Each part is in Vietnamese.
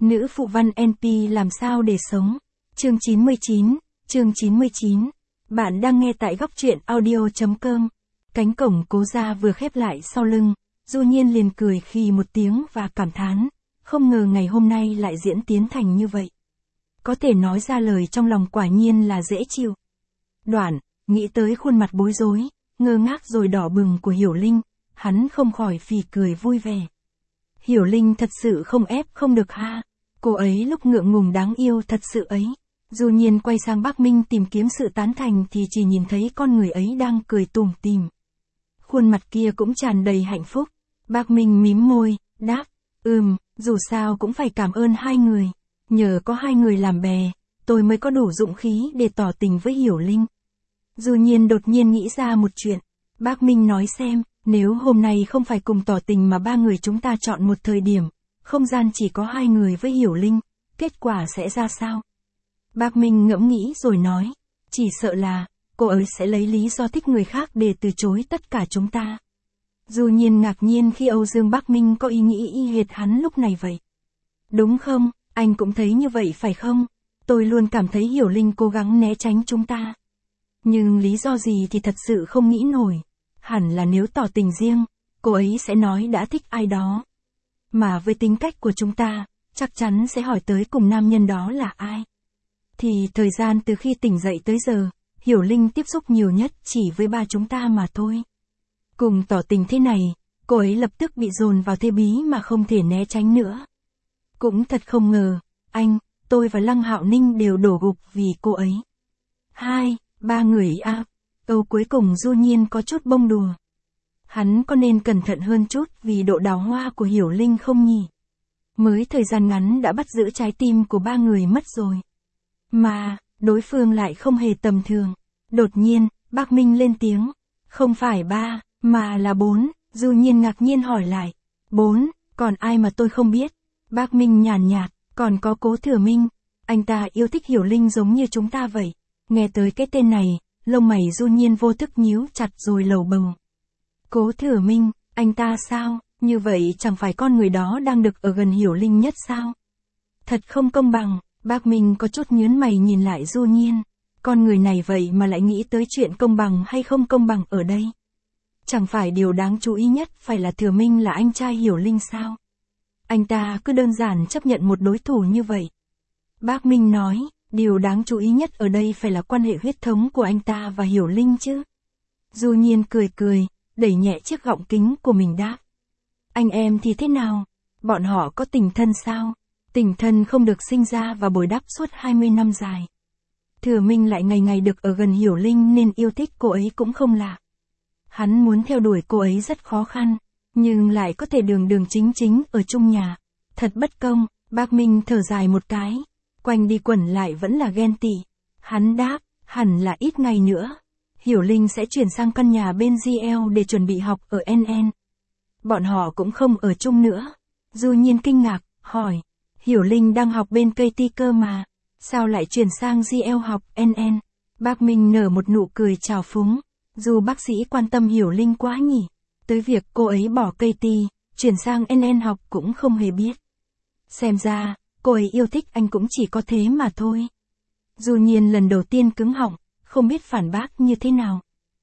Nữ phụ văn NP làm sao để sống? Chương 99. Bạn đang nghe tại góc truyện audio.com. Cánh cổng cố gia vừa khép lại sau lưng, Du Nhiên liền cười khì một tiếng và cảm thán, không ngờ ngày hôm nay lại diễn tiến thành như vậy. Có thể nói ra lời trong lòng quả nhiên là dễ chịu. Đoạn, nghĩ tới khuôn mặt bối rối, ngơ ngác rồi đỏ bừng của Hiểu Linh, hắn không khỏi phì cười vui vẻ. Hiểu Linh thật sự không ép không được ha, cô ấy lúc ngượng ngùng đáng yêu thật sự ấy. Du Nhiên quay sang Bác Minh tìm kiếm sự tán thành thì chỉ nhìn thấy con người ấy đang cười tủm tỉm. Khuôn mặt kia cũng tràn đầy hạnh phúc. Bác Minh mím môi, đáp, dù sao cũng phải cảm ơn hai người. Nhờ có hai người làm bè, tôi mới có đủ dũng khí để tỏ tình với Hiểu Linh. Du Nhiên đột nhiên nghĩ ra một chuyện. Bác Minh nói xem, nếu hôm nay không phải cùng tỏ tình mà ba người chúng ta chọn một thời điểm, không gian chỉ có hai người với Hiểu Linh, kết quả sẽ ra sao? Bác Minh ngẫm nghĩ rồi nói, chỉ sợ là, cô ấy sẽ lấy lý do thích người khác để từ chối tất cả chúng ta. Du Nhiên ngạc nhiên khi Âu Dương Bác Minh có ý nghĩ y hệt hắn lúc này vậy. Đúng không, anh cũng thấy như vậy phải không? Tôi luôn cảm thấy Hiểu Linh cố gắng né tránh chúng ta. Nhưng lý do gì thì thật sự không nghĩ nổi. Hẳn là nếu tỏ tình riêng, cô ấy sẽ nói đã thích ai đó. Mà với tính cách của chúng ta, chắc chắn sẽ hỏi tới cùng nam nhân đó là ai. Thì thời gian từ khi tỉnh dậy tới giờ, Hiểu Linh tiếp xúc nhiều nhất chỉ với ba chúng ta mà thôi. Cùng tỏ tình thế này, cô ấy lập tức bị dồn vào thế bí mà không thể né tránh nữa. Cũng thật không ngờ, anh, tôi và Lăng Hạo Ninh đều đổ gục vì cô ấy. Ba người câu cuối cùng Du Nhiên có chút bông đùa. Hắn có nên cẩn thận hơn chút vì độ đào hoa của Hiểu Linh không nhỉ? Mới thời gian ngắn đã bắt giữ trái tim của ba người mất rồi. Mà, đối phương lại không hề tầm thường. Đột nhiên, Bác Minh lên tiếng. Không phải ba, mà là 4. Du Nhiên ngạc nhiên hỏi lại. 4, còn ai mà tôi không biết? Bác Minh nhàn nhạt, còn có Cố Thừa Minh. Anh ta yêu thích Hiểu Linh giống như chúng ta vậy. Nghe tới cái tên này, lông mày Du Nhiên vô thức nhíu chặt rồi lầu bầu. Cố Thừa Minh, anh ta sao? Như vậy chẳng phải con người đó đang được ở gần Hiểu Linh nhất sao? Thật không công bằng. Bác Minh có chút nhướng mày nhìn lại Du Nhiên. Con người này vậy mà lại nghĩ tới chuyện công bằng hay không công bằng ở đây. Chẳng phải điều đáng chú ý nhất phải là Thừa Minh là anh trai Hiểu Linh sao? Anh ta cứ đơn giản chấp nhận một đối thủ như vậy. Bác Minh nói, điều đáng chú ý nhất ở đây phải là quan hệ huyết thống của anh ta và Hiểu Linh chứ. Du Nhiên cười, đẩy nhẹ chiếc gọng kính của mình đáp. Anh em thì thế nào? Bọn họ có tình thân sao? Tình thân không được sinh ra và bồi đắp suốt 20 năm dài. Thừa Minh lại ngày ngày được ở gần Hiểu Linh nên yêu thích cô ấy cũng không lạ. Hắn muốn theo đuổi cô ấy rất khó khăn, nhưng lại có thể đường chính ở chung nhà. Thật bất công. Bác Minh thở dài một cái. Quanh đi quẩn lại vẫn là ghen tị. Hắn đáp, hẳn là ít ngày nữa. Hiểu Linh sẽ chuyển sang căn nhà bên GL để chuẩn bị học ở NN. Bọn họ cũng không ở chung nữa. Du Nhiên kinh ngạc, hỏi. Hiểu Linh đang học bên KT cơ mà. Sao lại chuyển sang GL học NN? Bác Minh nở một nụ cười trào phúng. Dù bác sĩ quan tâm Hiểu Linh quá nhỉ. Tới việc cô ấy bỏ KT, chuyển sang NN học cũng không hề biết. Xem ra, cô ấy yêu thích anh cũng chỉ có thế mà thôi. Du Nhiên lần đầu tiên cứng họng, không biết phản bác như thế nào.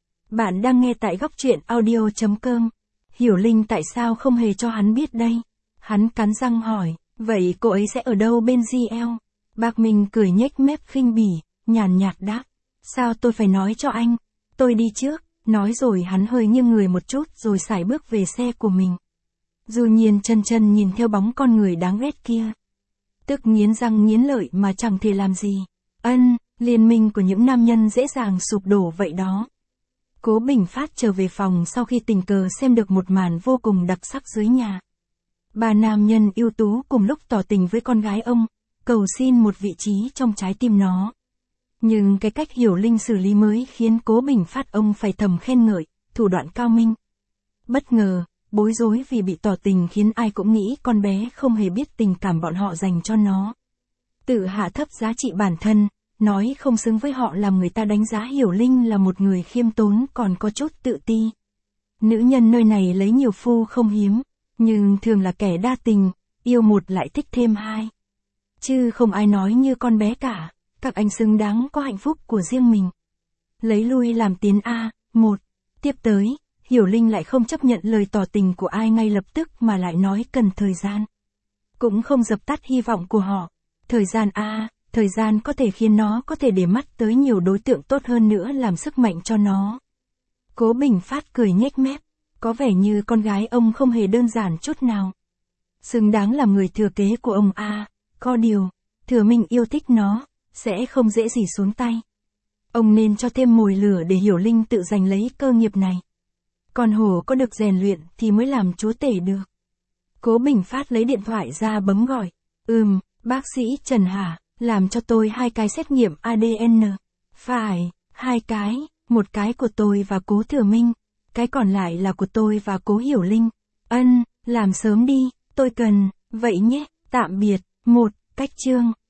Bạn đang nghe tại góc truyện audio.com. Hiểu Linh tại sao không hề cho hắn biết đây? Hắn cắn răng hỏi, vậy cô ấy sẽ ở đâu bên GL? Bác Minh cười nhếch mép khinh bỉ, nhàn nhạt đáp. Sao tôi phải nói cho anh? Tôi đi trước. Nói rồi hắn hơi nghiêng người một chút rồi sải bước về xe của mình. Du Nhiên chân nhìn theo bóng con người đáng ghét kia. Tức nghiến răng nghiến lợi mà chẳng thể làm gì. Liên minh của những nam nhân dễ dàng sụp đổ vậy đó. Cố Bình Phát trở về phòng sau khi tình cờ xem được một màn vô cùng đặc sắc dưới nhà. Ba nam nhân ưu tú cùng lúc tỏ tình với con gái ông, cầu xin một vị trí trong trái tim nó. Nhưng cái cách Hiểu Linh xử lý mới khiến Cố Bình Phát ông phải thầm khen ngợi, thủ đoạn cao minh. Bất ngờ, bối rối vì bị tỏ tình khiến ai cũng nghĩ con bé không hề biết tình cảm bọn họ dành cho nó. Tự hạ thấp giá trị bản thân, nói không xứng với họ làm người ta đánh giá Hiểu Linh là một người khiêm tốn còn có chút tự ti. Nữ nhân nơi này lấy nhiều phu không hiếm, nhưng thường là kẻ đa tình, yêu một lại thích thêm hai. chứ không ai nói như con bé cả, các anh xứng đáng có hạnh phúc của riêng mình. Lấy lui làm tiến A1. Tiếp tới, Hiểu Linh lại không chấp nhận lời tỏ tình của ai ngay lập tức mà lại nói cần thời gian. Cũng không dập tắt hy vọng của họ. Thời gian có thể khiến nó có thể để mắt tới nhiều đối tượng tốt hơn nữa làm sức mạnh cho nó. Cố Bình Phát cười nhếch mép, có vẻ như con gái ông không hề đơn giản chút nào. Xứng đáng làm người thừa kế của ông có điều, Thừa Minh yêu thích nó, sẽ không dễ gì xuống tay. Ông nên cho thêm mồi lửa để Hiểu Linh tự giành lấy cơ nghiệp này. Con hổ có được rèn luyện thì mới làm chúa tể được. Cố Bình Phát lấy điện thoại ra bấm gọi. Bác sĩ Trần hả, làm cho tôi 2 cái xét nghiệm ADN. Phải, 2 cái, một cái của tôi và Cố Thừa Minh, cái còn lại là của tôi và Cố Hiểu Linh. Làm sớm đi, tôi cần, vậy nhé, tạm biệt. Cách chương